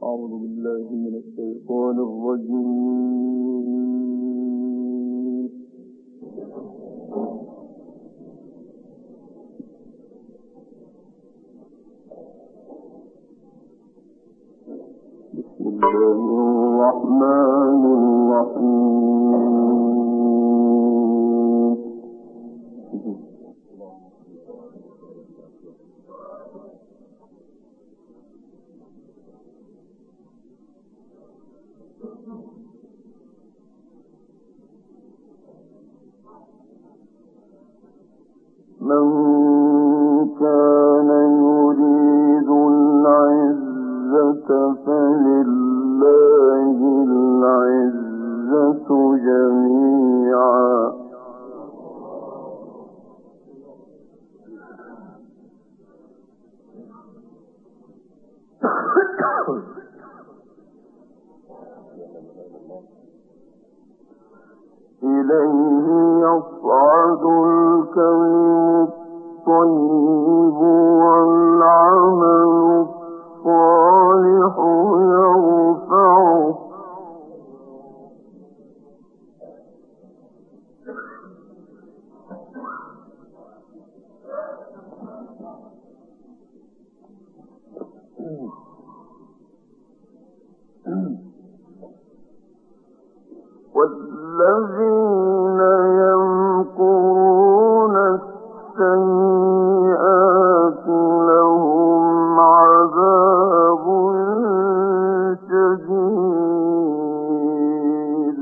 أعوذ بالله من الشيطان الرجيم. بسم الله الرحمن الرحيم. من كان يريد العزة فلله العزة جميعا إليه يصعد الكلم الطيب والعمل الصالح يرفعه والذين يمكرون السيئات لهم عذاب شديد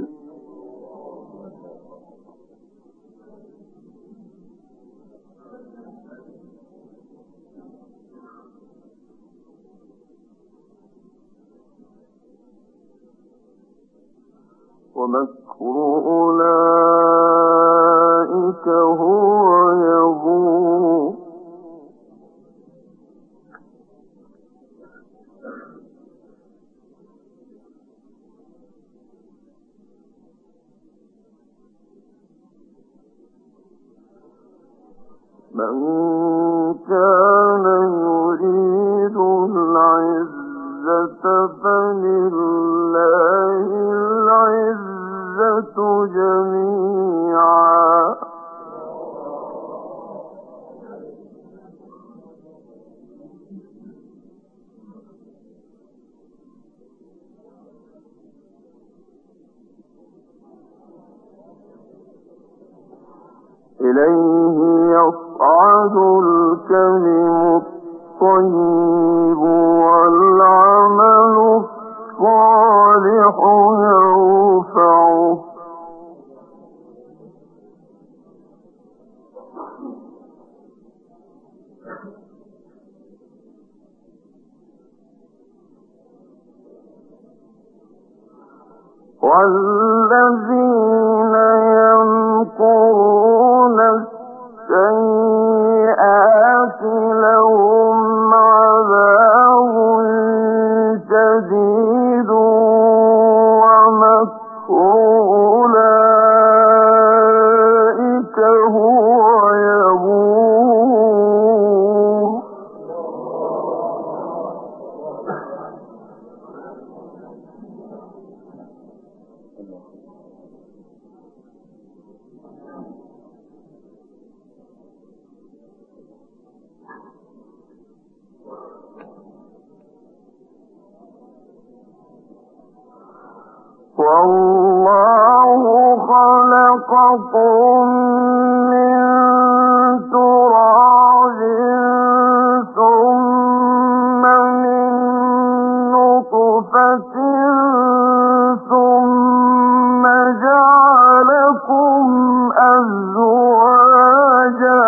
ومكر أولئك هو يبور من كان يريد العزة فلله العزة جميعا إليه يصعد الكلم الطيب والعمل الصالح يرفعه والذين يمكرون السيئات لهم عذاب شديد ومكر أولئك هو يبور والله خلقكم من تراب ثم من نطفة ثم جعلكم أزواجا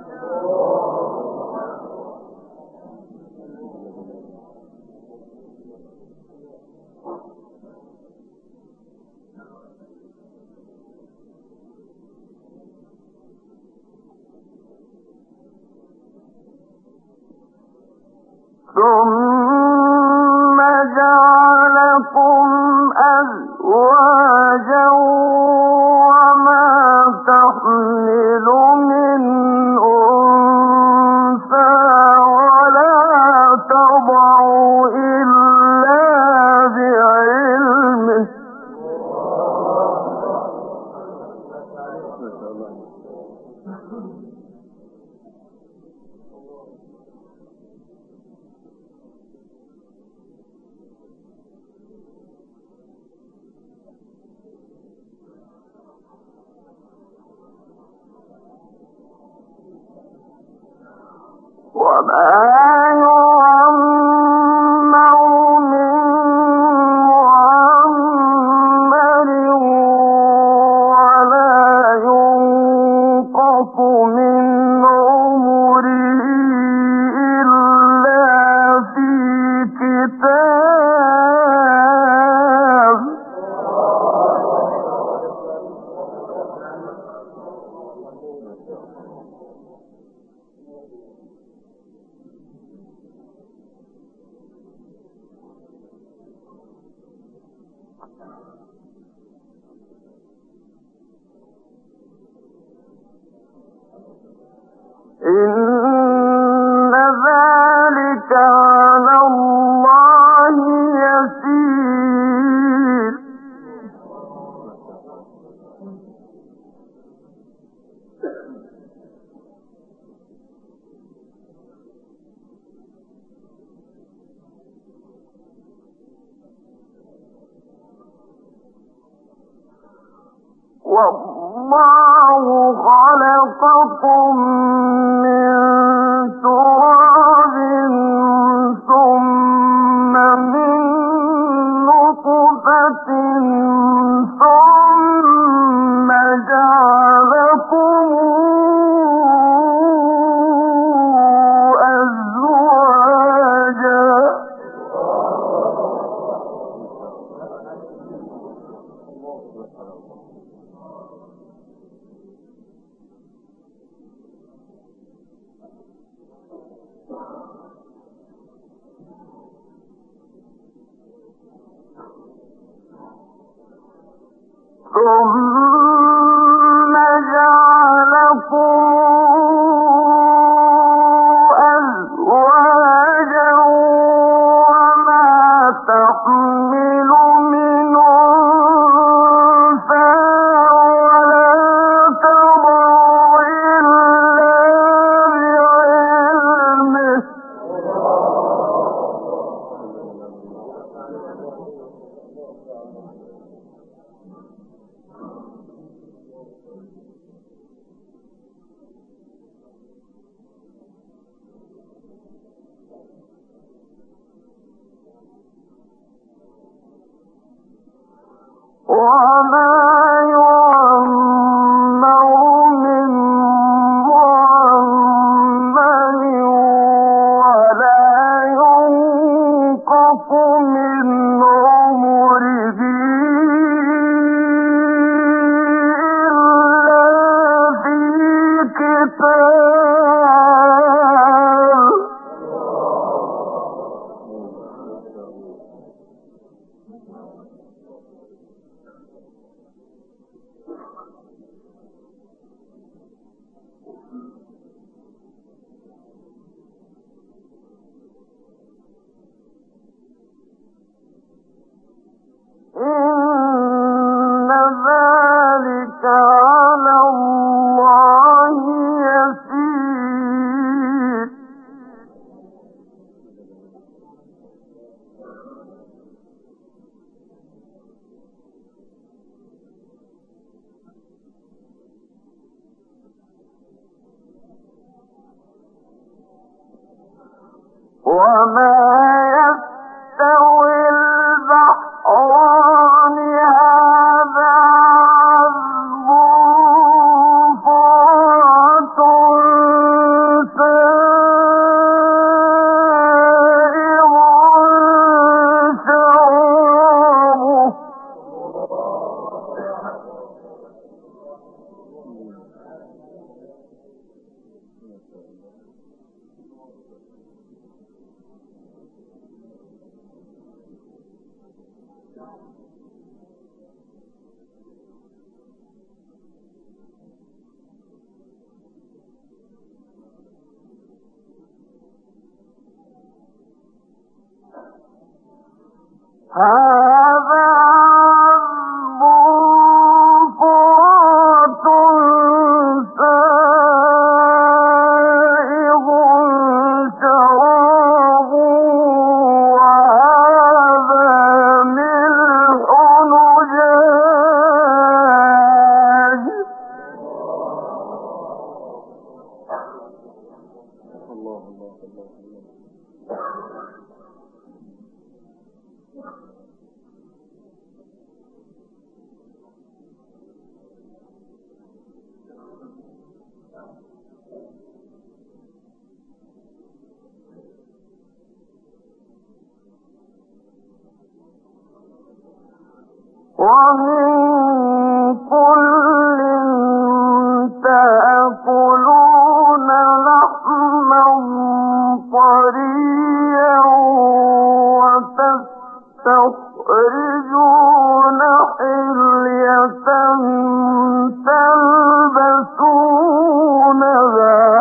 ثم جعلكم أزواجا وما تحمل من أنثى ولا تضع إلا إن ذلك على الله يسير والله خلقكم من تراب ثم من نطفة ثم جعلكم أزواجا ثم جعلكم أزواجا وما تحمل من أنثى ولا تضع إلا بعلمه وما يعمر من معمر ولا ينقص من عمره إلا في كتاب إن ذلك على الله يسير وما يستوي البحران هذا عذب فرات سائغ شرابه هذا عذب فرات سائغ شرابه وهذا ملح أجاج الله الله الله ومن كل تأكلون لحما طريا وتستخرجون حلية تلبسونها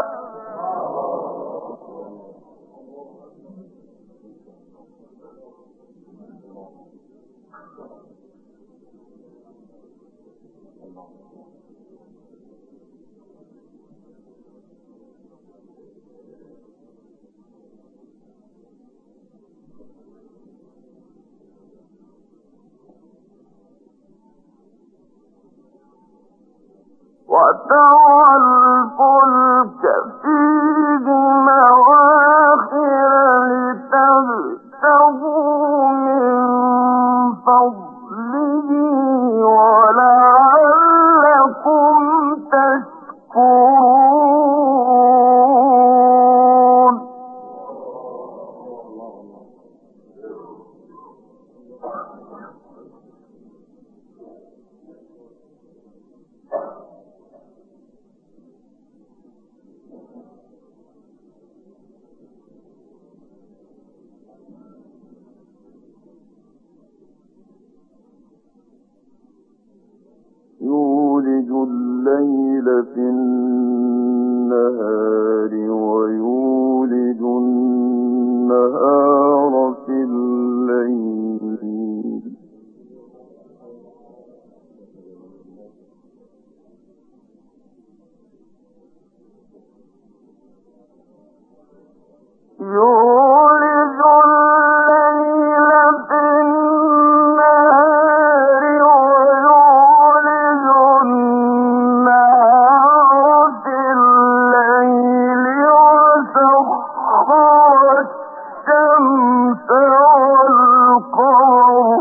وترى الفلك فيه مواخر لتبتغوا من فضله ولعلكم تشكرون يولج الليل في النهار ويولج النهار في الليل يولج الليل في النهار ويولج النهار في الليل وسخر الشمس والقمر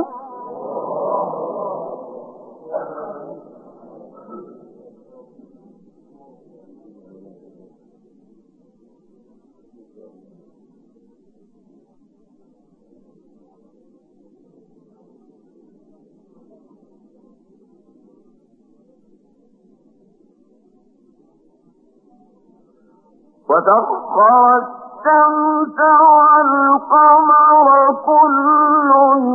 وسخر الشمس والقمر كل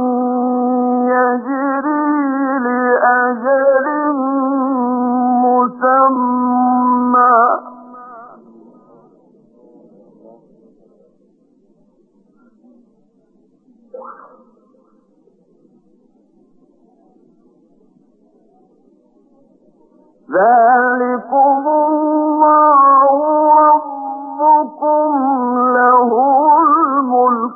يجري لأجل مسمى ذلكم الله ربكم له الملك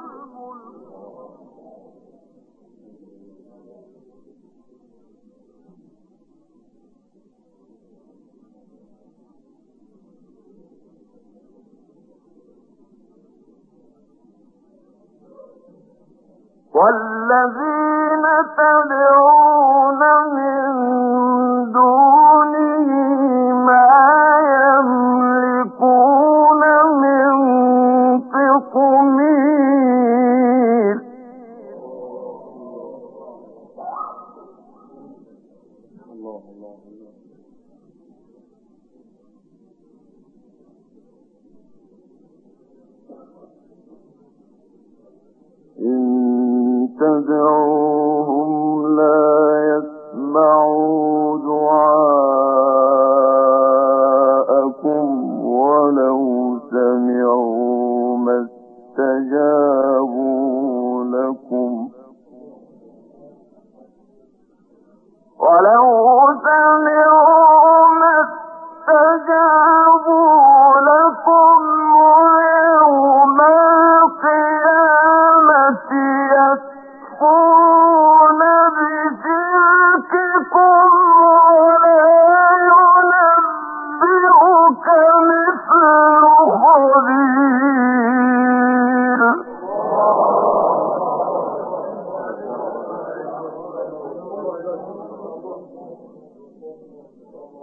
والذين تدعون من دونه ما يملكون من قطمير إن تدعوهم لا يسمعوا دعاءكم ولو سمعوا ما استجابوا لكم ويوم القيامة يكفرون بشرككم ولا ينبئك مثل خبير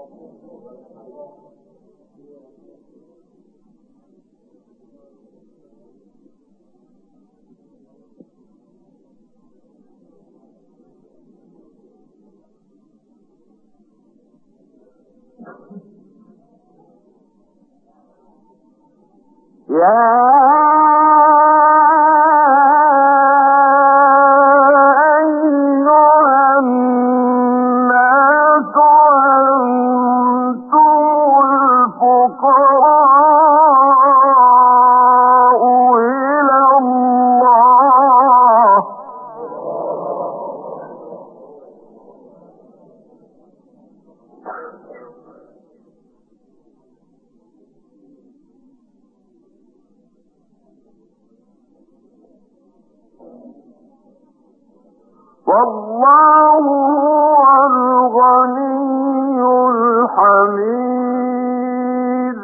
والله هو الغني الحميد.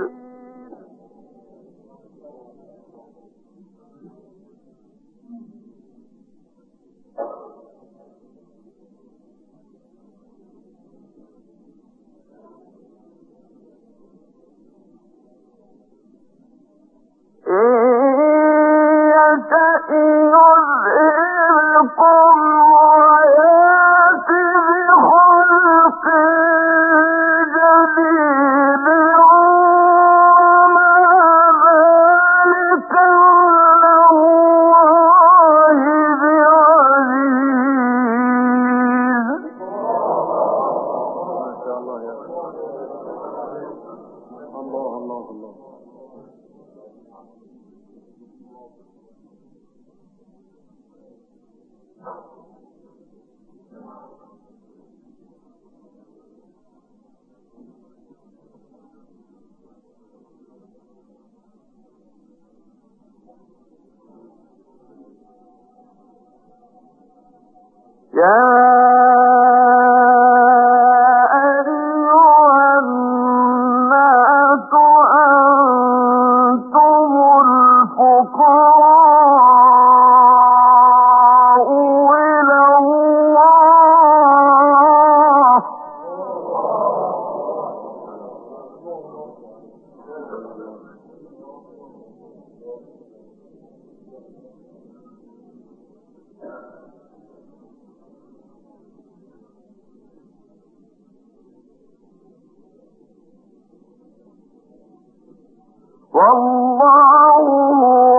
والله هو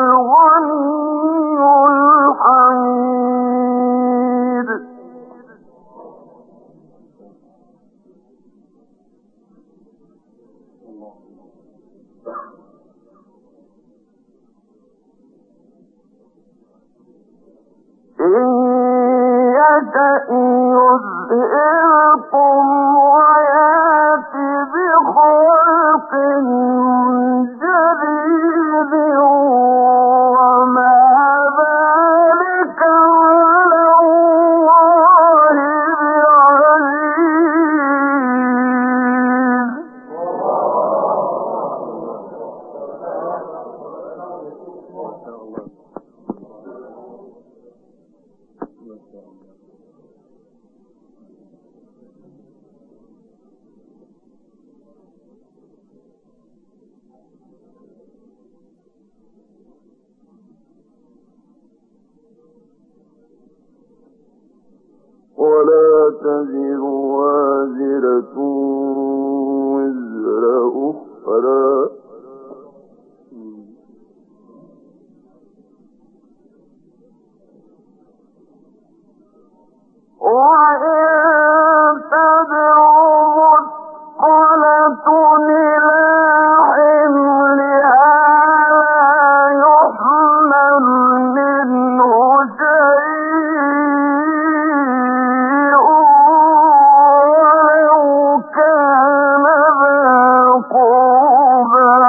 الغني الحميد. إن يشأ يذهبكم ويأت بخلق جديد وما ذلك على الله بعزيز. ولا تزر وازرة وزر أخرى وإن تدع مثقلة إلى حملها لا يحمل منه شيء ولو كان ذا قربى.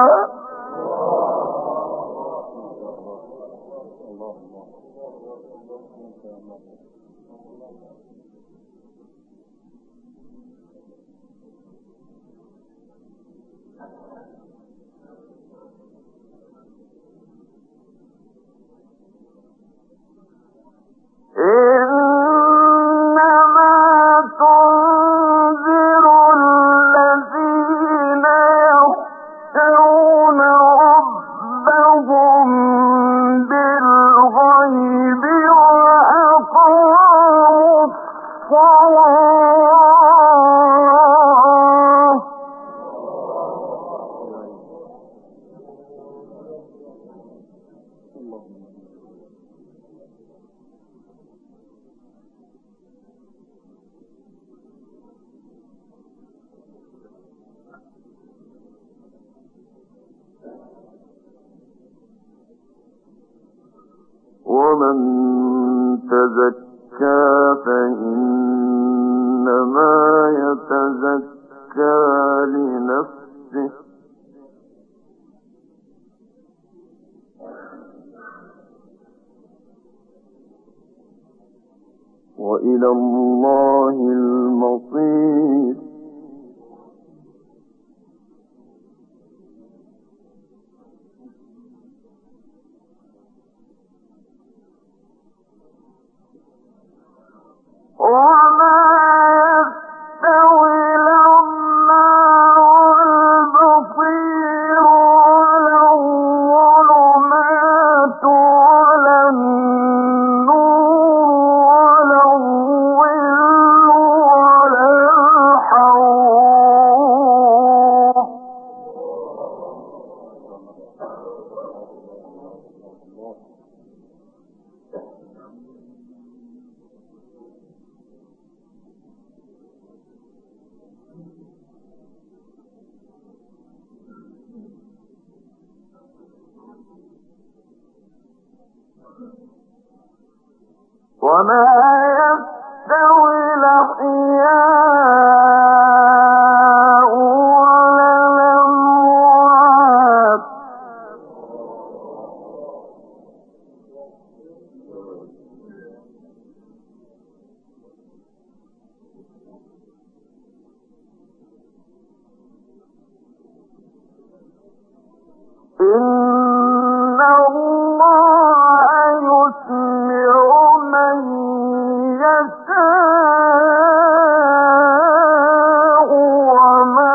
إنما تنذر ومن تزكى فإنما يتزكى لنفسه وإلى الله المصير. وما يستوي الأعمى والبصير ولا الظلمات ولا النور ولا الظل ولا الحرور. وما يستوي الأحياء ولا الأموات إن الله يسمع من يشاء وما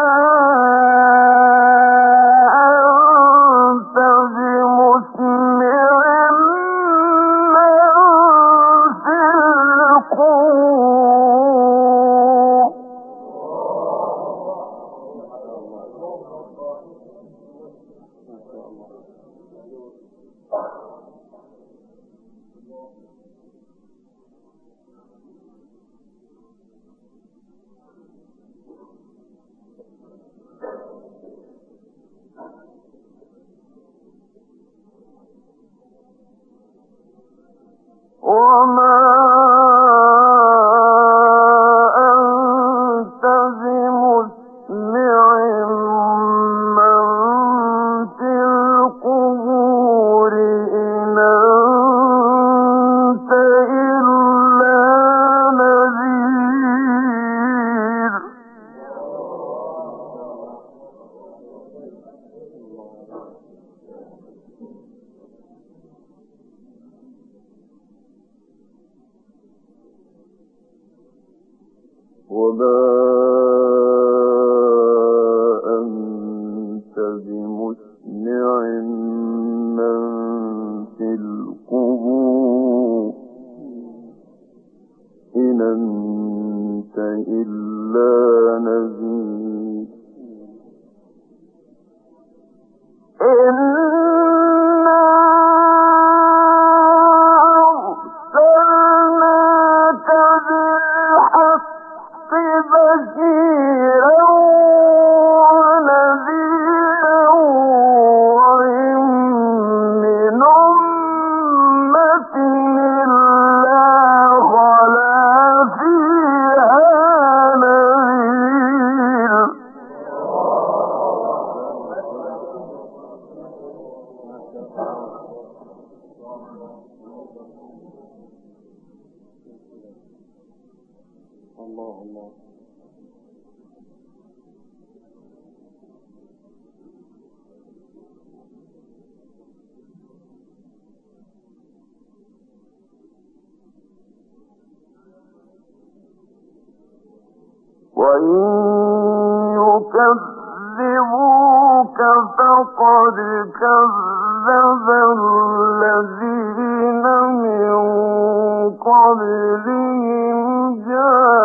أنت بمسمع من في القبور. وما أنت بمسمع من في القبور إن أنت إلا نذير. وما أنت بمسمع من في القبور إن أنت إلا نذير. إنا أرسلناك بالحق بشيرا ونذيرا وإن من أمة إلا خلا فيها نذير. الله الله. وإن يكذبوك فقد كذب الذين من قبلهم جاءوا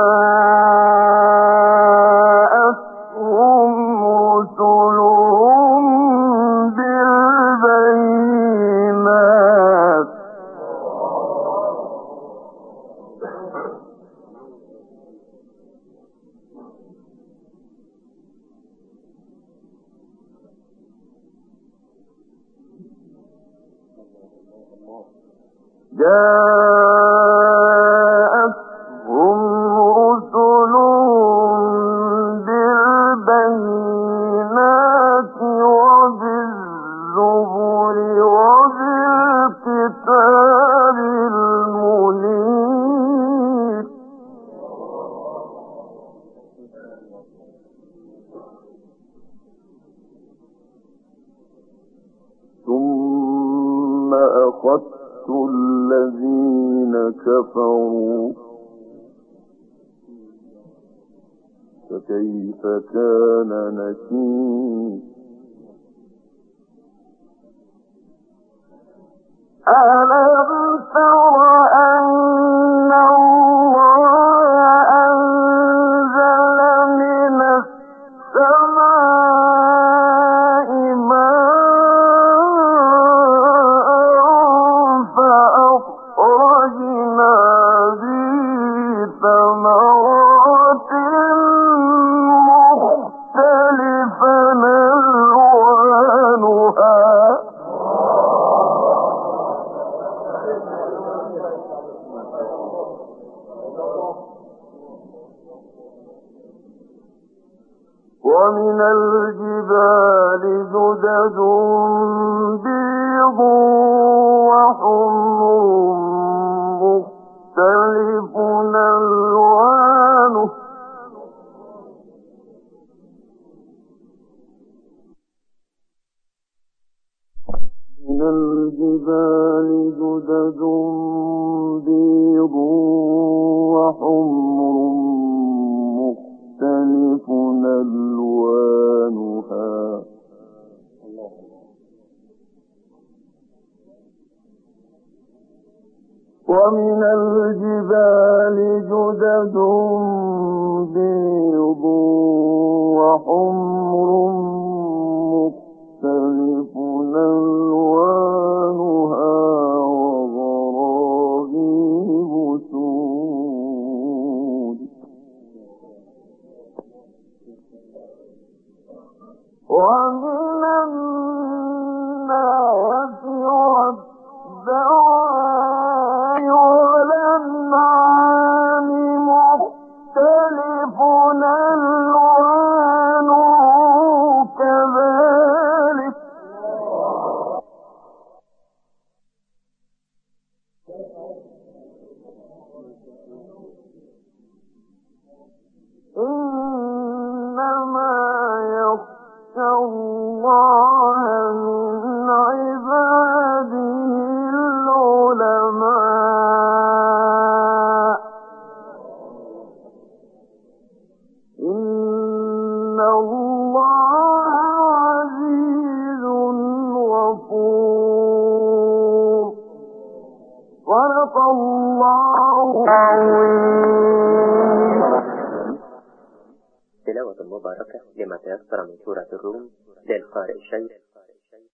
جاءتهم رسلهم بالبينات وبالزبر وبالكتاب المنير ثم أخذت الذين كفروا فكيف كان نكير ألم تر أن الله أنزل من السماء ماء فأخرجنا به ثمرات مختلفا ألوانها ومن الجبال جدد بيض وحمر مختلف ألوانه من الجبال جدد بيض وحمر مختلف ألوانها ومن الجبال جدد بيض وحمر مختلف ألوانها وغرابيب سود ومن الناس والدواب والأنعام مختلف ألوانه كذلك إنما يخشى الله من عباده العلماء إن الله عزيز غفور صدق الله العظيم. تلاوة مباركة لما تيسر من سورة الروم للقارئ الشيخ